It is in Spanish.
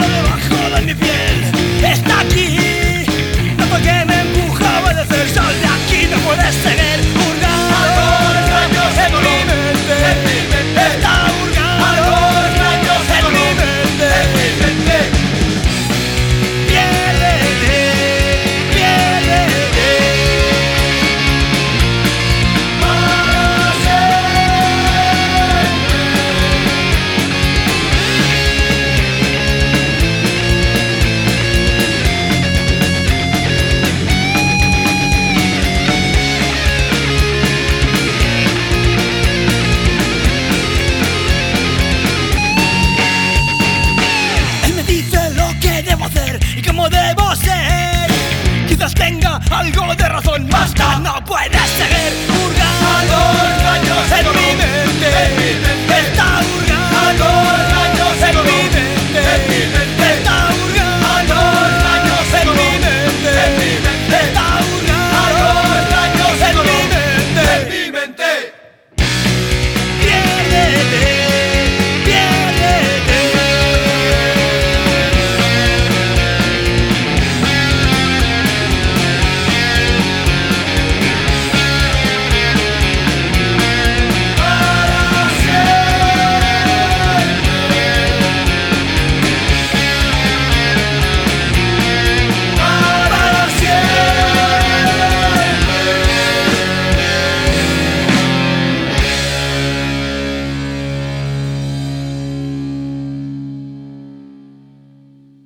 debajo de mi piel está aquí. No fue que me empujaba desde el sol, de aquí no puedes seguir hurgando. Algo extraño en mi mente, está hurgando. Algo extraño en mi mente, piérdete, piérdete para siempre. Él me dice lo que debo hacer y cómo debo ser. Quizás tenga algo de razón, basta, no puedes seguir